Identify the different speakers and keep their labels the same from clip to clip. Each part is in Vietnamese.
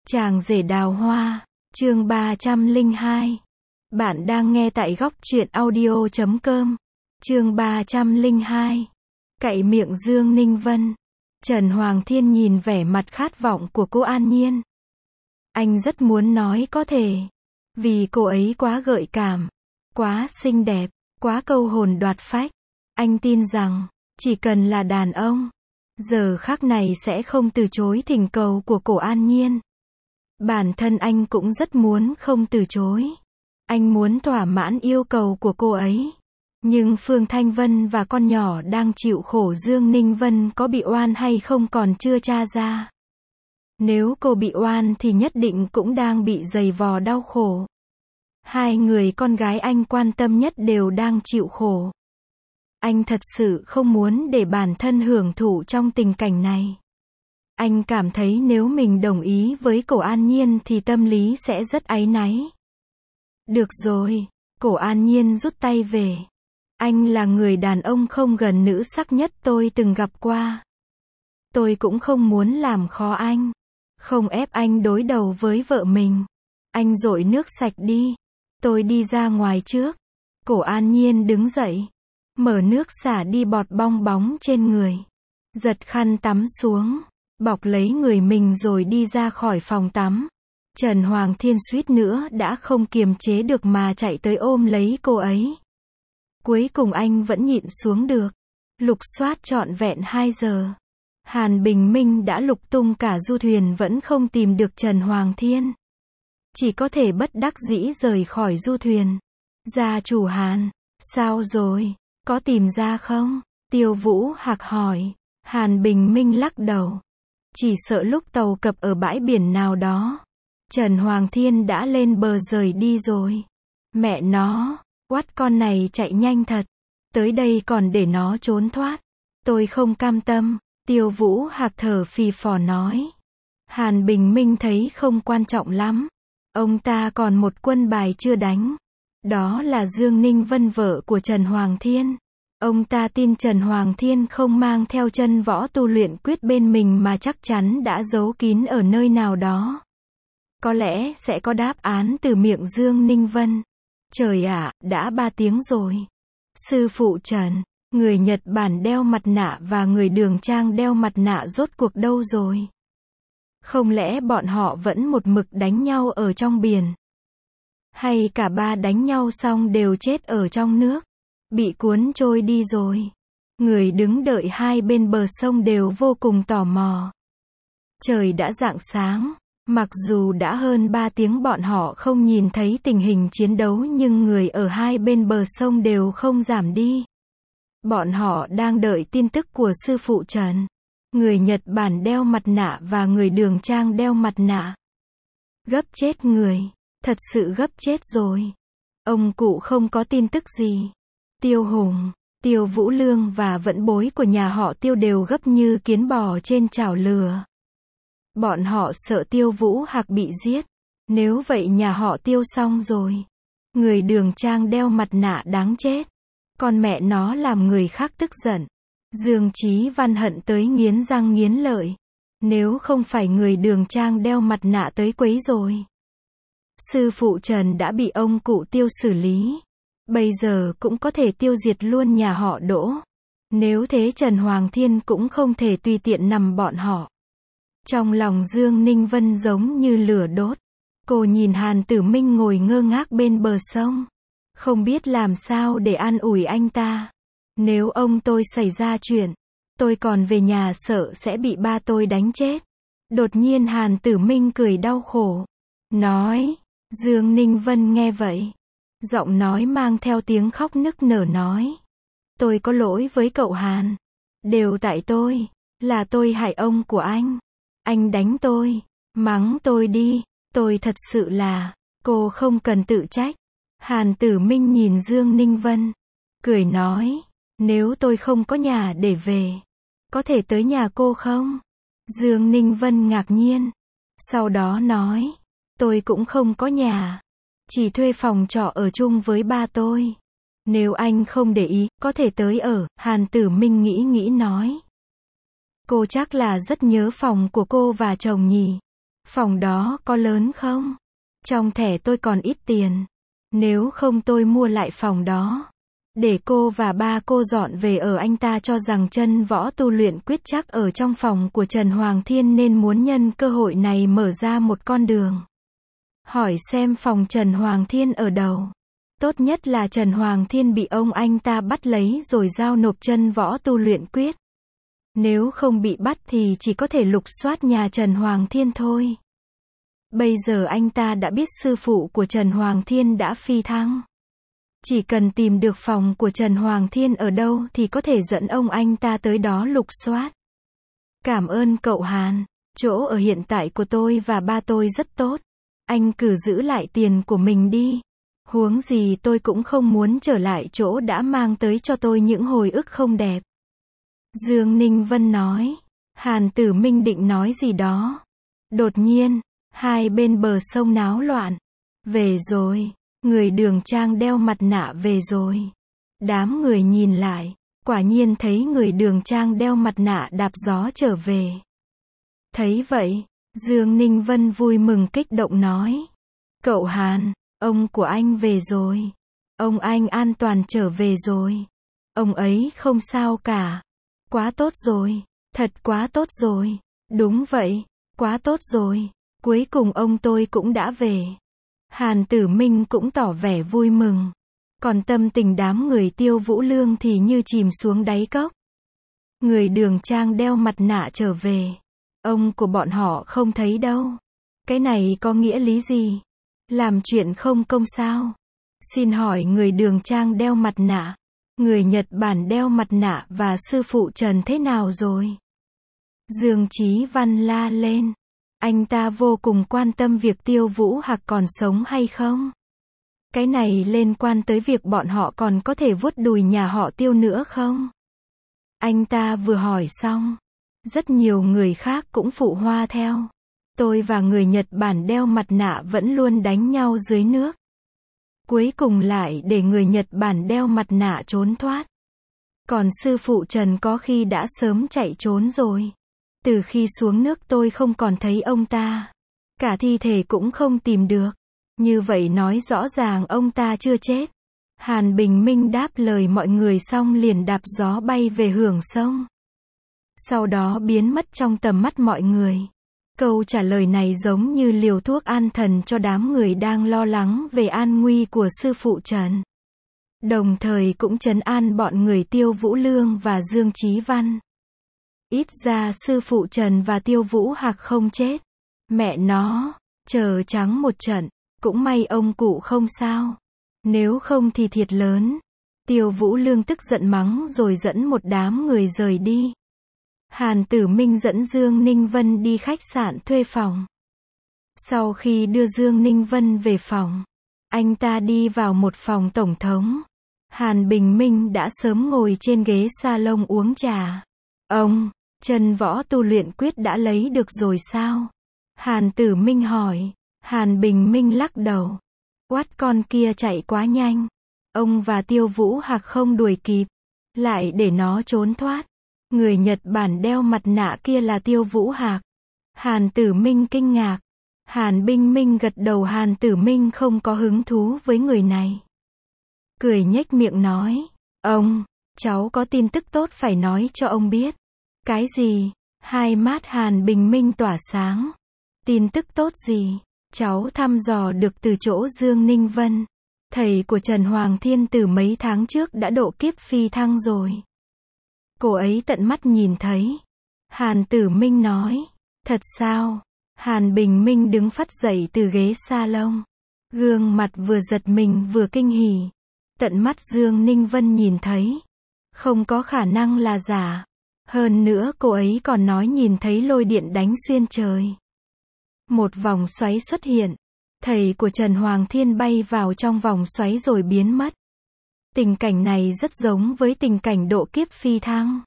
Speaker 1: Chàng rể đào hoa, chương 302. Bạn đang nghe tại góc truyện audio.com. Chương 302. Cậy miệng Dương Ninh Vân. Trần Hoàng Thiên nhìn vẻ mặt khát vọng của cô An Nhiên. Anh rất muốn nói có thể. Vì cô ấy quá gợi cảm, quá xinh đẹp, quá câu hồn đoạt phách. Anh tin rằng, chỉ cần là đàn ông, giờ khắc này sẽ không từ chối thỉnh cầu của cổ An Nhiên. Bản thân anh cũng rất muốn không từ chối. Anh muốn thỏa mãn yêu cầu của cô ấy. Nhưng Phương Thanh Vân và con nhỏ đang chịu khổ Dương Ninh Vân có bị oan hay không còn chưa tra ra. Nếu cô bị oan thì nhất định cũng đang bị giày vò đau khổ. Hai người con gái anh quan tâm nhất đều đang chịu khổ. Anh thật sự không muốn để bản thân hưởng thụ trong tình cảnh này. Anh cảm thấy nếu mình đồng ý với cổ An Nhiên thì tâm lý sẽ rất áy náy. Được rồi, cổ An Nhiên rút tay về. Anh là người đàn ông không gần nữ sắc nhất tôi từng gặp qua. Tôi cũng không muốn làm khó anh. Không ép anh đối đầu với vợ mình. Anh dội nước sạch đi. Tôi đi ra ngoài trước. Cổ An Nhiên đứng dậy. Mở nước xả đi bọt bong bóng trên người. Giật khăn tắm xuống. Bọc lấy người mình rồi đi ra khỏi phòng tắm. Trần Hoàng Thiên suýt nữa đã không kiềm chế được mà chạy tới ôm lấy cô ấy. Cuối cùng anh vẫn nhịn xuống được. Lục soát trọn vẹn 2 giờ. Hàn Bình Minh đã lục tung cả du thuyền vẫn không tìm được Trần Hoàng Thiên. Chỉ có thể bất đắc dĩ rời khỏi du thuyền. Gia chủ Hàn, sao rồi, có tìm ra không? Tiêu Vũ Hạc hỏi. Hàn Bình Minh lắc đầu. Chỉ sợ lúc tàu cập ở bãi biển nào đó. Trần Hoàng Thiên đã lên bờ rời đi rồi. Mẹ nó, quát con này chạy nhanh thật. Tới đây còn để nó trốn thoát. Tôi không cam tâm, Tiêu Vũ Hạc thở phì phò nói. Hàn Bình Minh thấy không quan trọng lắm. Ông ta còn một quân bài chưa đánh. Đó là Dương Ninh Vân vợ của Trần Hoàng Thiên. Ông ta tin Trần Hoàng Thiên không mang theo chân võ tu luyện quyết bên mình mà chắc chắn đã giấu kín ở nơi nào đó. Có lẽ sẽ có đáp án từ miệng Dương Ninh Vân. Trời ạ, đã 3 tiếng rồi. Sư phụ Trần, người Nhật Bản đeo mặt nạ và người Đường Trang đeo mặt nạ rốt cuộc đâu rồi? Không lẽ bọn họ vẫn một mực đánh nhau ở trong biển? Hay cả ba đánh nhau xong đều chết ở trong nước? Bị cuốn trôi đi rồi. Người đứng đợi hai bên bờ sông đều vô cùng tò mò. Trời đã rạng sáng. Mặc dù đã hơn 3 tiếng bọn họ không nhìn thấy tình hình chiến đấu nhưng người ở hai bên bờ sông đều không giảm đi. Bọn họ đang đợi tin tức của sư phụ Trần. Người Nhật Bản đeo mặt nạ và người Đường Trang đeo mặt nạ. Gấp chết người. Thật sự gấp chết rồi. Ông cụ không có tin tức gì. Tiêu Hùng, Tiêu Vũ Lương và vận bối của nhà họ Tiêu đều gấp như kiến bò trên chảo lửa. Bọn họ sợ Tiêu Vũ Hạc bị giết. Nếu vậy nhà họ Tiêu xong rồi. Người Đường Trang đeo mặt nạ đáng chết. Con mẹ nó làm người khác tức giận. Dương Chí Văn hận tới nghiến răng nghiến lợi. Nếu không phải người Đường Trang đeo mặt nạ tới quấy rồi. Sư phụ Trần đã bị ông cụ Tiêu xử lý. Bây giờ cũng có thể tiêu diệt luôn nhà họ Đỗ. Nếu thế Trần Hoàng Thiên cũng không thể tùy tiện nằm bọn họ. Trong lòng Dương Ninh Vân giống như lửa đốt. Cô nhìn Hàn Tử Minh ngồi ngơ ngác bên bờ sông. Không biết làm sao để an ủi anh ta. Nếu ông tôi xảy ra chuyện, tôi còn về nhà sợ sẽ bị ba tôi đánh chết. Đột nhiên Hàn Tử Minh cười đau khổ. Nói. Dương Ninh Vân nghe vậy. Giọng nói mang theo tiếng khóc nức nở nói. Tôi có lỗi với cậu Hàn. Đều tại tôi. Là tôi hại ông của anh. Anh đánh tôi. Mắng tôi đi. Tôi thật sự là. Cô không cần tự trách. Hàn Tử Minh nhìn Dương Ninh Vân. Cười nói. Nếu tôi không có nhà để về. Có thể tới nhà cô không? Dương Ninh Vân ngạc nhiên. Sau đó nói. Tôi cũng không có nhà. Chỉ thuê phòng trọ ở chung với ba tôi. Nếu anh không để ý, có thể tới ở. Hàn Tử Minh nghĩ nói. Cô chắc là rất nhớ phòng của cô và chồng nhỉ. Phòng đó có lớn không? Trong thẻ tôi còn ít tiền. Nếu không tôi mua lại phòng đó. Để cô và ba cô dọn về ở. Anh ta cho rằng Chân Võ tu luyện quyết chắc ở trong phòng của Trần Hoàng Thiên nên muốn nhân cơ hội này mở ra một con đường. Hỏi xem phòng Trần Hoàng Thiên ở đâu. Tốt nhất là Trần Hoàng Thiên bị anh ta bắt lấy rồi giao nộp Chân Võ tu luyện quyết. Nếu không bị bắt thì chỉ có thể lục soát nhà Trần Hoàng Thiên thôi. Bây giờ anh ta đã biết sư phụ của Trần Hoàng Thiên đã phi thăng. Chỉ cần tìm được phòng của Trần Hoàng Thiên ở đâu thì có thể dẫn anh ta tới đó lục soát. Cảm ơn cậu Hàn, chỗ ở hiện tại của tôi và ba tôi rất tốt. Anh cứ giữ lại tiền của mình đi. Huống gì tôi cũng không muốn trở lại chỗ đã mang tới cho tôi những hồi ức không đẹp. Dương Ninh Vân nói. Hàn Tử Minh định nói gì đó. Đột nhiên, hai bên bờ sông náo loạn. Về rồi. Người Đường Trang đeo mặt nạ về rồi. Đám người nhìn lại, quả nhiên thấy người Đường Trang đeo mặt nạ đạp gió trở về. Thấy vậy, Dương Ninh Vân vui mừng kích động nói. Cậu Hàn, ông của anh về rồi. Anh an toàn trở về rồi. Ông ấy không sao cả. Quá tốt rồi. Thật quá tốt rồi. Đúng vậy, quá tốt rồi. Cuối cùng tôi cũng đã về. Hàn Tử Minh cũng tỏ vẻ vui mừng. Còn tâm tình đám người Tiêu Vũ Lương thì như chìm xuống đáy cốc. Người Đường Trang đeo mặt nạ trở về. Ông của bọn họ không thấy đâu. Cái này có nghĩa lý gì? Làm chuyện không công sao? Xin hỏi người Đường Trang đeo mặt nạ, người Nhật Bản đeo mặt nạ và sư phụ Trần thế nào rồi? Dương Chí Văn la lên. Anh ta vô cùng quan tâm việc Tiêu Vũ Hạc còn sống hay không. Cái này liên quan tới việc bọn họ còn có thể vuốt đùi nhà họ Tiêu nữa không? Anh ta vừa hỏi xong. Rất nhiều người khác cũng phụ hoa theo. Tôi và người Nhật Bản đeo mặt nạ vẫn luôn đánh nhau dưới nước. Cuối cùng lại để người Nhật Bản đeo mặt nạ trốn thoát. Còn sư phụ Trần có khi đã sớm chạy trốn rồi. Từ khi xuống nước tôi không còn thấy ông ta. Cả thi thể cũng không tìm được. Như vậy nói rõ ràng ông ta chưa chết. Hàn Bình Minh đáp lời mọi người xong liền đạp gió bay về hưởng sông. Sau đó biến mất trong tầm mắt mọi người. Câu trả lời này giống như liều thuốc an thần cho đám người đang lo lắng về an nguy của sư phụ Trần. Đồng thời cũng trấn an bọn người Tiêu Vũ Lương và Dương Chí Văn. Ít ra sư phụ Trần và Tiêu Vũ Hạc không chết. Mẹ nó, chờ trắng một trận, cũng may ông cụ không sao. Nếu không thì thiệt lớn. Tiêu Vũ Lương tức giận mắng rồi dẫn một đám người rời đi. Hàn Tử Minh dẫn Dương Ninh Vân đi khách sạn thuê phòng. Sau khi đưa Dương Ninh Vân về phòng, anh ta đi vào một phòng tổng thống. Hàn Bình Minh đã sớm ngồi trên ghế salon uống trà. Chân Võ tu luyện quyết đã lấy được rồi sao? Hàn Tử Minh hỏi. Hàn Bình Minh lắc đầu. Quát con kia chạy quá nhanh. Ông và Tiêu Vũ Hạc không đuổi kịp. Lại để nó trốn thoát. Người Nhật Bản đeo mặt nạ kia là Tiêu Vũ Hạc. Hàn Tử Minh kinh ngạc. Hàn Bình Minh gật đầu. Hàn Tử Minh không có hứng thú với người này. Cười nhếch miệng nói. Cháu có tin tức tốt phải nói cho ông biết. Cái gì? Hai mắt Hàn Bình Minh tỏa sáng. Tin tức tốt gì? Cháu thăm dò được từ chỗ Dương Ninh Vân. Thầy của Trần Hoàng Thiên từ mấy tháng trước đã độ kiếp phi thăng rồi. Cô ấy tận mắt nhìn thấy. Hàn Tử Minh nói. Thật sao? Hàn Bình Minh đứng phắt dậy từ ghế salon. Gương mặt vừa giật mình vừa kinh hỉ. Tận mắt Dương Ninh Vân nhìn thấy. Không có khả năng là giả. Hơn nữa cô ấy còn nói nhìn thấy lôi điện đánh xuyên trời. Một vòng xoáy xuất hiện. Thầy của Trần Hoàng Thiên bay vào trong vòng xoáy rồi biến mất. Tình cảnh này rất giống với tình cảnh độ kiếp phi thăng.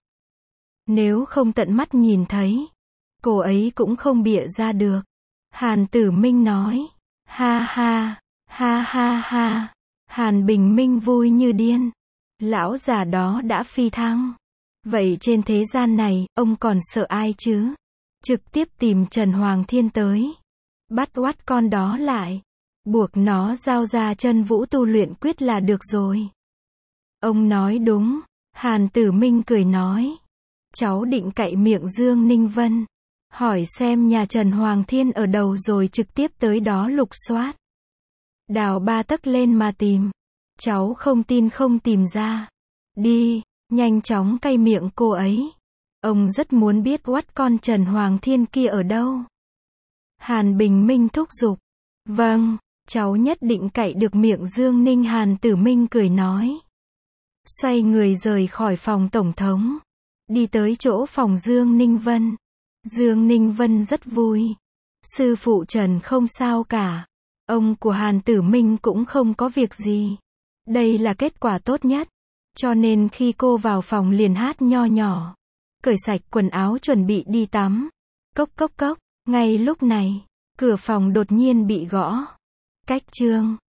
Speaker 1: Nếu không tận mắt nhìn thấy, cô ấy cũng không bịa ra được. Hàn Tử Minh nói. Ha ha, ha ha ha. Hàn Bình Minh vui như điên. Lão già đó đã phi thăng. Vậy trên thế gian này, ông còn sợ ai chứ? Trực tiếp tìm Trần Hoàng Thiên tới. bắt oắt con đó lại, buộc nó giao ra chân vũ tu luyện quyết là được rồi. Ông nói đúng, Hàn Tử Minh cười nói. Cháu định cậy miệng Dương Ninh Vân, hỏi xem nhà Trần Hoàng Thiên ở đâu rồi trực tiếp tới đó lục soát. Đào 3 tấc lên mà tìm. Cháu không tin không tìm ra. Đi, nhanh chóng cay miệng cô ấy. Ông rất muốn biết oắt con Trần Hoàng Thiên kia ở đâu. Hàn Bình Minh thúc giục. Vâng, cháu nhất định cậy được miệng Dương Ninh. Hàn Tử Minh cười nói. Xoay người rời khỏi phòng tổng thống. Đi tới chỗ phòng Dương Ninh Vân. Dương Ninh Vân rất vui. Sư phụ Trần không sao cả. Ông của Hàn Tử Minh cũng không có việc gì. Đây là kết quả tốt nhất. Cho nên khi cô vào phòng liền hát nho nhỏ. Cởi sạch quần áo chuẩn bị đi tắm. Cốc cốc cốc. Ngay lúc này, cửa phòng đột nhiên bị gõ. Cách chương